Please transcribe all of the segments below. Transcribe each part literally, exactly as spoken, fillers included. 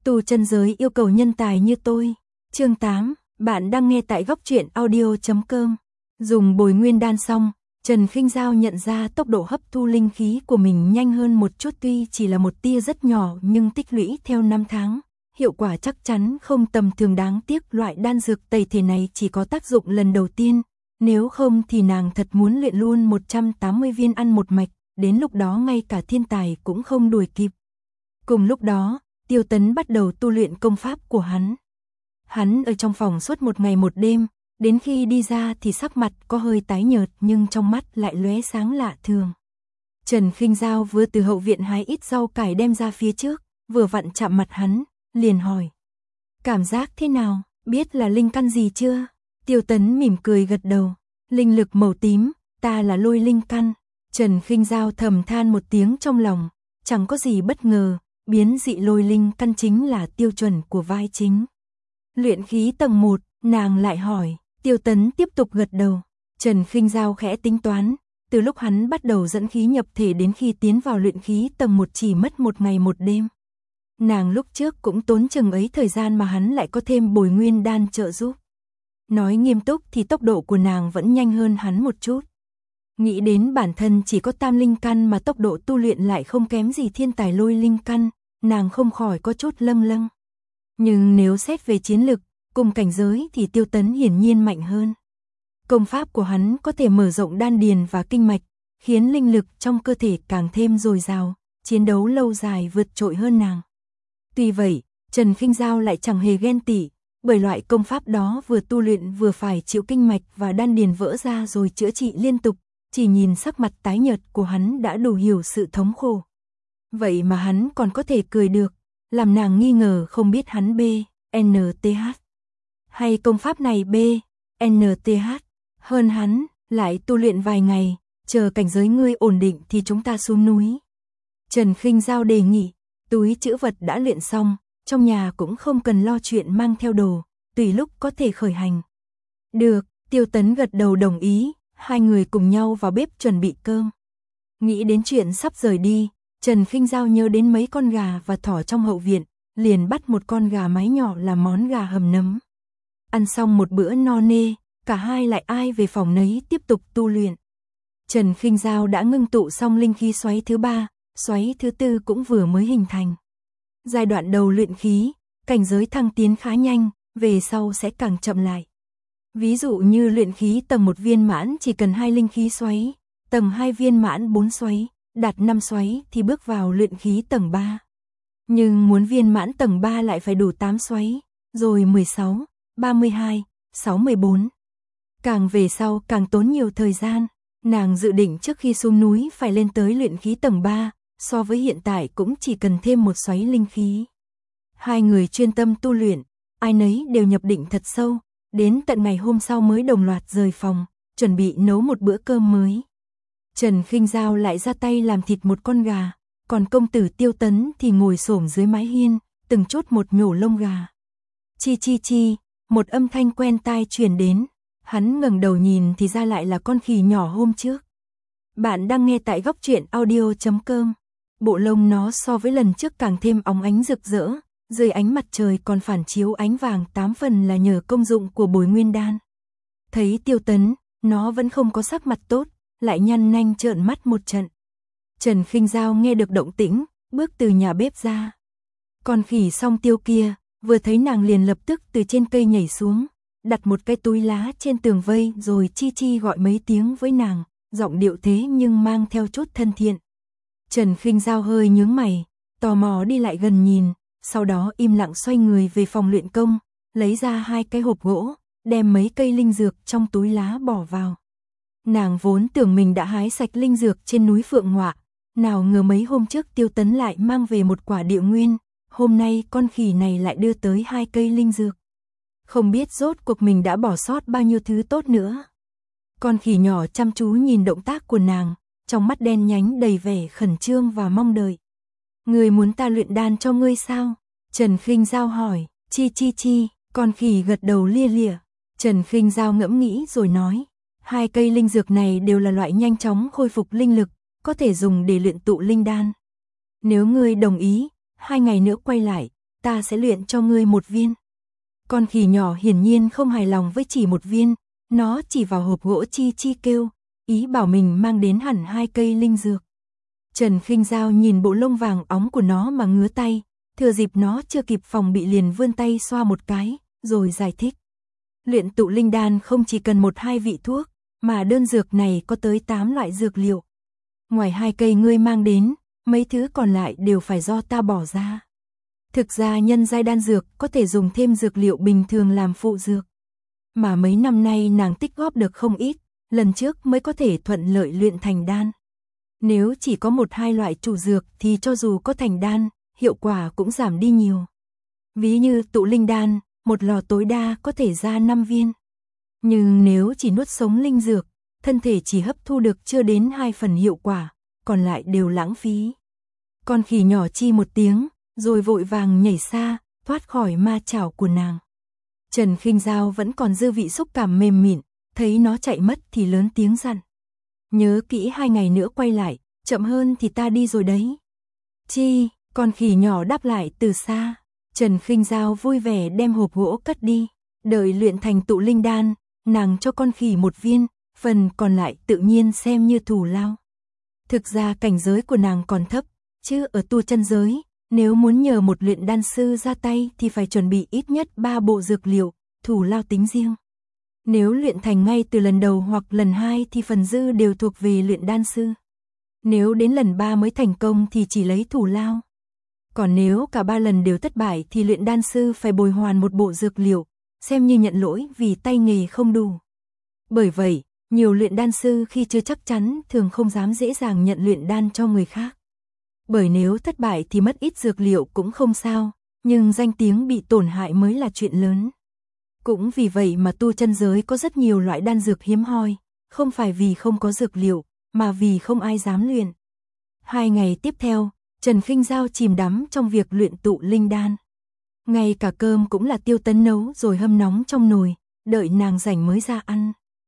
Tu chân giới yêu cầu nhân tài như tôi. Chương tám, bạn đang nghe tại góc truyện audio chấm com. Dùng bồi nguyên đan xong, Trần Khinh Giao nhận ra tốc độ hấp thu linh khí của mình nhanh hơn một chút, tuy chỉ là một tia rất nhỏ nhưng tích lũy theo năm tháng, hiệu quả chắc chắn không tầm thường. Đáng tiếc loại đan dược tẩy thể này chỉ có tác dụng lần đầu tiên, nếu không thì nàng thật muốn luyện luôn một trăm tám mươi viên ăn một mạch, đến lúc đó ngay cả thiên tài cũng không đuổi kịp. Cùng lúc đó, Tiêu Tấn bắt đầu tu luyện công pháp của hắn. Hắn ở trong phòng suốt một ngày một đêm, đến khi đi ra thì sắc mặt có hơi tái nhợt nhưng trong mắt lại lóe sáng lạ thường. Trần Khinh Giao vừa từ hậu viện hái ít rau cải đem ra phía trước, vừa vặn chạm mặt hắn, liền hỏi: "Cảm giác thế nào, biết là linh căn gì chưa?" Tiêu Tấn mỉm cười gật đầu: "Linh lực màu tím, ta là lôi linh căn." Trần Khinh Giao thầm than một tiếng trong lòng, chẳng có gì bất ngờ, biến dị lôi linh căn chính là tiêu chuẩn của vai chính. Luyện khí tầng một, nàng lại hỏi. Tiêu Tấn tiếp tục gật đầu. Trần Khinh Giao khẽ tính toán, từ lúc hắn bắt đầu dẫn khí nhập thể đến khi tiến vào luyện khí tầng một chỉ mất một ngày một đêm. Nàng lúc trước cũng tốn chừng ấy thời gian mà hắn lại có thêm bồi nguyên đan trợ giúp. Nói nghiêm túc thì tốc độ của nàng vẫn nhanh hơn hắn một chút. Nghĩ đến bản thân chỉ có tam linh căn mà tốc độ tu luyện lại không kém gì thiên tài lôi linh căn, nàng không khỏi có chút lâng lâng. Nhưng nếu xét về chiến lực, cùng cảnh giới thì Tiêu Tấn hiển nhiên mạnh hơn. Công pháp của hắn có thể mở rộng đan điền và kinh mạch, khiến linh lực trong cơ thể càng thêm dồi dào, chiến đấu lâu dài vượt trội hơn nàng. Tuy vậy, Trần Khinh Giao lại chẳng hề ghen tị, bởi loại công pháp đó vừa tu luyện vừa phải chịu kinh mạch và đan điền vỡ ra rồi chữa trị liên tục, chỉ nhìn sắc mặt tái nhợt của hắn đã đủ hiểu sự thống khổ. Vậy mà hắn còn có thể cười được, làm nàng nghi ngờ không biết hắn B, N T H hay công pháp này B, N T H hơn hắn, lại tu luyện vài ngày, chờ cảnh giới ngươi ổn định thì chúng ta xuống núi. Trần Khinh Giao đề nghị, túi trữ vật đã luyện xong, trong nhà cũng không cần lo chuyện mang theo đồ, tùy lúc có thể khởi hành. Được, Tiêu Tấn gật đầu đồng ý, hai người cùng nhau vào bếp chuẩn bị cơm. Nghĩ đến chuyện sắp rời đi, Trần Khinh Giao nhớ đến mấy con gà và thỏ trong hậu viện, liền bắt một con gà mái nhỏ làm món gà hầm nấm. Ăn xong một bữa no nê, cả hai lại ai về phòng nấy tiếp tục tu luyện. Trần Khinh Giao đã ngưng tụ xong linh khí xoáy thứ ba, xoáy thứ tư cũng vừa mới hình thành. Giai đoạn đầu luyện khí, cảnh giới thăng tiến khá nhanh, về sau sẽ càng chậm lại. Ví dụ như luyện khí tầng một viên mãn chỉ cần hai linh khí xoáy, tầng hai viên mãn bốn xoáy, đạt năm xoáy thì bước vào luyện khí tầng ba. Nhưng muốn viên mãn tầng ba lại phải đủ tám xoáy, rồi mười sáu, ba mươi hai, sáu mươi bốn. Càng về sau càng tốn nhiều thời gian, nàng dự định trước khi xuống núi phải lên tới luyện khí tầng ba, so với hiện tại cũng chỉ cần thêm một xoáy linh khí. Hai người chuyên tâm tu luyện, ai nấy đều nhập định thật sâu, đến tận ngày hôm sau mới đồng loạt rời phòng, chuẩn bị nấu một bữa cơm mới. Trần Khinh Giao lại ra tay làm thịt một con gà, còn công tử Tiêu Tấn thì ngồi xổm dưới mái hiên, từng chút một nhổ lông gà. Chi chi chi, một âm thanh quen tai truyền đến, hắn ngẩng đầu nhìn thì ra lại là con khỉ nhỏ hôm trước. Bạn đang nghe tại góc truyện audio chấm com. Bộ lông nó so với lần trước càng thêm óng ánh rực rỡ, dưới ánh mặt trời còn phản chiếu ánh vàng, tám phần là nhờ công dụng của bồi nguyên đan. Thấy Tiêu Tấn, nó vẫn không có sắc mặt tốt, lại nhăn nanh trợn mắt một trận. Trần Khinh Giao nghe được động tĩnh, bước từ nhà bếp ra. Con khỉ song tiêu kia, vừa thấy nàng liền lập tức từ trên cây nhảy xuống, đặt một cái túi lá trên tường vây rồi chi chi gọi mấy tiếng với nàng, giọng điệu thế nhưng mang theo chút thân thiện. Trần Khinh Giao hơi nhướng mày, tò mò đi lại gần nhìn, sau đó im lặng xoay người về phòng luyện công, lấy ra hai cái hộp gỗ, đem mấy cây linh dược trong túi lá bỏ vào. Nàng vốn tưởng mình đã hái sạch linh dược trên núi Phượng Ngọa, nào ngờ mấy hôm trước Tiêu Tấn lại mang về một quả địa nguyên, hôm nay con khỉ này lại đưa tới hai cây linh dược. Không biết rốt cuộc mình đã bỏ sót bao nhiêu thứ tốt nữa. Con khỉ nhỏ chăm chú nhìn động tác của nàng, trong mắt đen nhánh đầy vẻ khẩn trương và mong đợi. Ngươi muốn ta luyện đan cho ngươi sao? Trần Khinh Giao hỏi. Chi chi chi, con khỉ gật đầu lia lịa. Trần Khinh Giao ngẫm nghĩ rồi nói, hai cây linh dược này đều là loại nhanh chóng khôi phục linh lực, có thể dùng để luyện tụ linh đan. Nếu ngươi đồng ý, hai ngày nữa quay lại, ta sẽ luyện cho ngươi một viên. Con khỉ nhỏ hiển nhiên không hài lòng với chỉ một viên, nó chỉ vào hộp gỗ chi chi kêu, ý bảo mình mang đến hẳn hai cây linh dược. Trần Khinh Dao nhìn bộ lông vàng óng của nó mà ngứa tay, thừa dịp nó chưa kịp phòng bị liền vươn tay xoa một cái, rồi giải thích. Luyện tụ linh đan không chỉ cần một hai vị thuốc, mà đơn dược này có tới tám loại dược liệu. Ngoài hai cây ngươi mang đến, mấy thứ còn lại đều phải do ta bỏ ra. Thực ra nhân giai đan dược có thể dùng thêm dược liệu bình thường làm phụ dược. Mà mấy năm nay nàng tích góp được không ít, lần trước mới có thể thuận lợi luyện thành đan. Nếu chỉ có một hai loại chủ dược thì cho dù có thành đan, hiệu quả cũng giảm đi nhiều. Ví như tụ linh đan, một lò tối đa có thể ra năm viên. Nhưng nếu chỉ nuốt sống linh dược, thân thể chỉ hấp thu được chưa đến hai phần hiệu quả, còn lại đều lãng phí. Con khỉ nhỏ chi một tiếng, rồi vội vàng nhảy xa, thoát khỏi ma chảo của nàng. Trần Khinh Dao vẫn còn dư vị xúc cảm mềm mịn, thấy nó chạy mất thì lớn tiếng dặn. Nhớ kỹ hai ngày nữa quay lại, chậm hơn thì ta đi rồi đấy. Chi, con khỉ nhỏ đáp lại từ xa. Trần Khinh Dao vui vẻ đem hộp gỗ cất đi. Đợi luyện thành tụ linh đan, nàng cho con khỉ một viên, phần còn lại tự nhiên xem như thù lao. Thực ra cảnh giới của nàng còn thấp, chứ ở tu chân giới, nếu muốn nhờ một luyện đan sư ra tay thì phải chuẩn bị ít nhất ba bộ dược liệu, thù lao tính riêng. Nếu luyện thành ngay từ lần đầu hoặc lần hai thì phần dư đều thuộc về luyện đan sư. Nếu đến lần ba mới thành công thì chỉ lấy thù lao. Còn nếu cả ba lần đều thất bại thì luyện đan sư phải bồi hoàn một bộ dược liệu, xem như nhận lỗi vì tay nghề không đủ. Bởi vậy, nhiều luyện đan sư khi chưa chắc chắn thường không dám dễ dàng nhận luyện đan cho người khác. Bởi nếu thất bại thì mất ít dược liệu cũng không sao, nhưng danh tiếng bị tổn hại mới là chuyện lớn. Cũng vì vậy mà tu chân giới có rất nhiều loại đan dược hiếm hoi, không phải vì không có dược liệu, mà vì không ai dám luyện. Hai ngày tiếp theo, Trần Khinh Dao chìm đắm trong việc luyện tụ linh đan. Ngay cả cơm cũng là Tiêu Tấn nấu rồi hâm nóng trong nồi, đợi nàng rảnh mới ra ăn.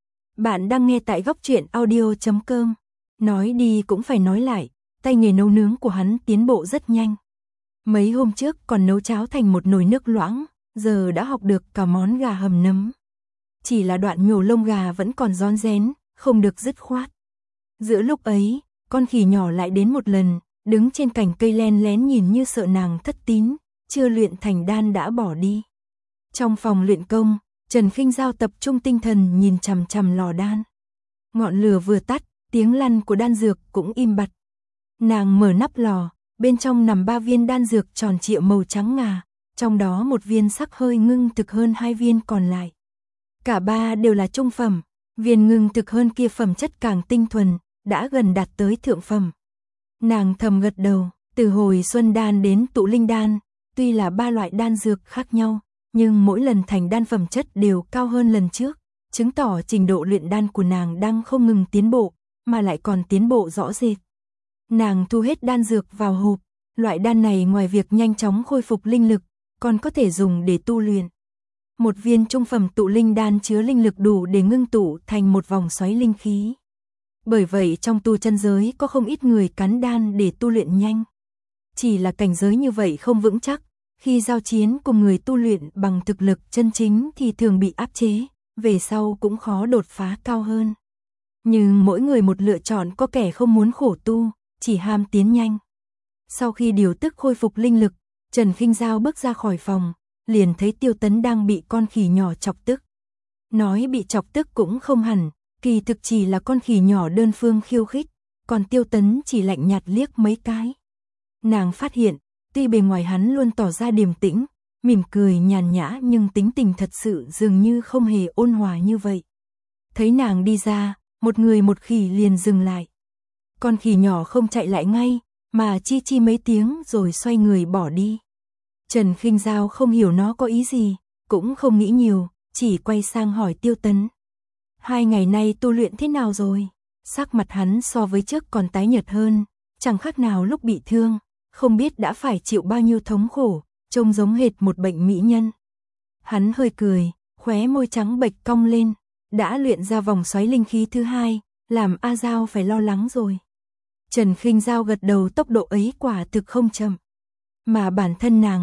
Bạn đang nghe tại góc truyện audio chấm com. Nói đi cũng phải nói lại, tay nghề nấu nướng của hắn tiến bộ rất nhanh. Mấy hôm trước còn nấu cháo thành một nồi nước loãng, giờ đã học được cả món gà hầm nấm. Chỉ là đoạn nhổ lông gà vẫn còn rón rén, không được dứt khoát. Giữa lúc ấy, con khỉ nhỏ lại đến một lần, đứng trên cành cây len lén nhìn như sợ nàng thất tín, chưa luyện thành đan đã bỏ đi. Trong phòng luyện công, Trần Khinh Dao tập trung tinh thần nhìn chằm chằm lò đan. Ngọn lửa vừa tắt, tiếng lăn của đan dược cũng im bặt. Nàng mở nắp lò, bên trong nằm ba viên đan dược tròn trịa màu trắng ngà, trong đó một viên sắc hơi ngưng thực hơn hai viên còn lại. Cả ba đều là trung phẩm, viên ngưng thực hơn kia phẩm chất càng tinh thuần, đã gần đạt tới thượng phẩm. Nàng thầm gật đầu, từ hồi xuân đan đến tụ linh đan, tuy là ba loại đan dược khác nhau, nhưng mỗi lần thành đan phẩm chất đều cao hơn lần trước, chứng tỏ trình độ luyện đan của nàng đang không ngừng tiến bộ, mà lại còn tiến bộ rõ rệt. Nàng thu hết đan dược vào hộp, loại đan này ngoài việc nhanh chóng khôi phục linh lực, còn có thể dùng để tu luyện. Một viên trung phẩm tụ linh đan chứa linh lực đủ để ngưng tụ thành một vòng xoáy linh khí. Bởi vậy trong tu chân giới có không ít người cắn đan để tu luyện nhanh. Chỉ là cảnh giới như vậy không vững chắc, khi giao chiến cùng người tu luyện bằng thực lực chân chính thì thường bị áp chế, về sau cũng khó đột phá cao hơn. Nhưng mỗi người một lựa chọn, có kẻ không muốn khổ tu, chỉ ham tiến nhanh. Sau khi điều tức khôi phục linh lực, Trần Khinh Dao bước ra khỏi phòng, liền thấy Tiêu Tấn đang bị con khỉ nhỏ chọc tức. Nói bị chọc tức cũng không hẳn, kỳ thực chỉ là con khỉ nhỏ đơn phương khiêu khích, còn Tiêu Tấn chỉ lạnh nhạt liếc mấy cái. Nàng phát hiện, tuy bề ngoài hắn luôn tỏ ra điềm tĩnh, mỉm cười nhàn nhã nhưng tính tình thật sự dường như không hề ôn hòa như vậy. Thấy nàng đi ra, một người một khỉ liền dừng lại. Con khỉ nhỏ không chạy lại ngay, mà chi chi mấy tiếng rồi xoay người bỏ đi. Trần Khinh Dao không hiểu nó có ý gì, cũng không nghĩ nhiều, chỉ quay sang hỏi Tiêu Tấn. Hai ngày nay tu luyện thế nào rồi? Sắc mặt hắn so với trước còn tái nhợt hơn, chẳng khác nào lúc bị thương, không biết đã phải chịu bao nhiêu thống khổ, trông giống hệt một bệnh mỹ nhân. Hắn hơi cười, khóe môi trắng bệch cong lên, đã luyện ra vòng xoáy linh khí thứ hai, làm A Dao phải lo lắng rồi. Trần Khinh Dao gật đầu, tốc độ ấy quả thực không chậm. Mà bản thân nàng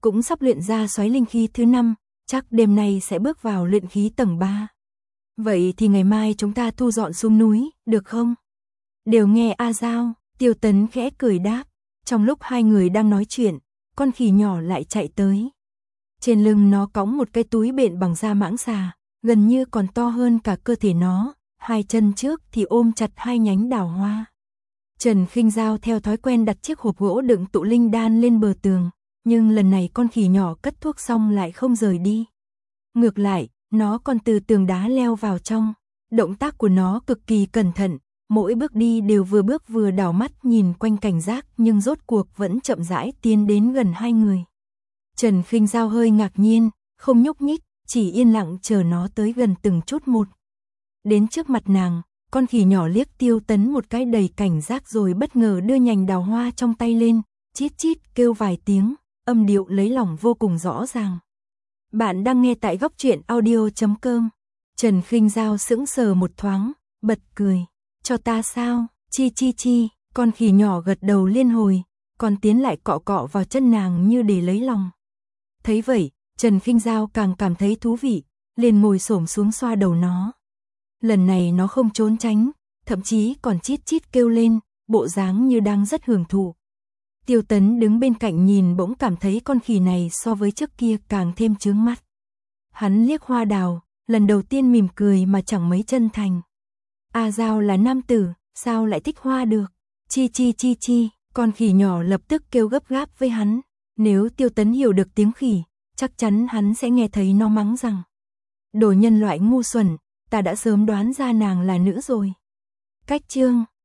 cũng sắp luyện ra xoáy linh khí thứ năm, chắc đêm nay sẽ bước vào luyện khí tầng ba. Vậy thì ngày mai chúng ta thu dọn xuống núi, được không? Đều nghe A Giao, Tiêu Tấn khẽ cười đáp. Trong lúc hai người đang nói chuyện, con khỉ nhỏ lại chạy tới. Trên lưng nó cõng một cái túi bện bằng da mãng xà, gần như còn to hơn cả cơ thể nó, hai chân trước thì ôm chặt hai nhánh đào hoa. Trần Khinh Giao theo thói quen đặt chiếc hộp gỗ đựng tụ linh đan lên bờ tường, nhưng lần này con khỉ nhỏ cất thuốc xong lại không rời đi. Ngược lại, nó còn từ tường đá leo vào trong. Động tác của nó cực kỳ cẩn thận, mỗi bước đi đều vừa bước vừa đảo mắt nhìn quanh cảnh giác, nhưng rốt cuộc vẫn chậm rãi tiến đến gần hai người. Trần Khinh Giao hơi ngạc nhiên, không nhúc nhích, chỉ yên lặng chờ nó tới gần từng chút một. Đến trước mặt nàng, con khỉ nhỏ liếc Tiêu Tấn một cái đầy cảnh giác rồi bất ngờ đưa nhành đào hoa trong tay lên, chít chít kêu vài tiếng, âm điệu lấy lòng vô cùng rõ ràng. Bạn đang nghe tại góc truyện audio chấm com. Trần Khinh Giao sững sờ một thoáng, bật cười. Cho ta sao? Chi chi chi, con khỉ nhỏ gật đầu liên hồi, còn tiến lại cọ cọ vào chân nàng như để lấy lòng. Thấy vậy, Trần Khinh Giao càng cảm thấy thú vị, liền ngồi xổm xuống xoa đầu nó. Lần này nó không trốn tránh, thậm chí còn chít chít kêu lên, bộ dáng như đang rất hưởng thụ. Tiêu Tấn đứng bên cạnh nhìn bỗng cảm thấy con khỉ này so với trước kia càng thêm chướng mắt. Hắn liếc Hoa Đào, lần đầu tiên mỉm cười mà chẳng mấy chân thành. A Giao là nam tử, sao lại thích hoa được? Chi chi chi chi, con khỉ nhỏ lập tức kêu gấp gáp với hắn. Nếu Tiêu Tấn hiểu được tiếng khỉ, chắc chắn hắn sẽ nghe thấy nó mắng rằng: đồ nhân loại ngu xuẩn, ta đã sớm đoán ra nàng là nữ rồi. Cách chương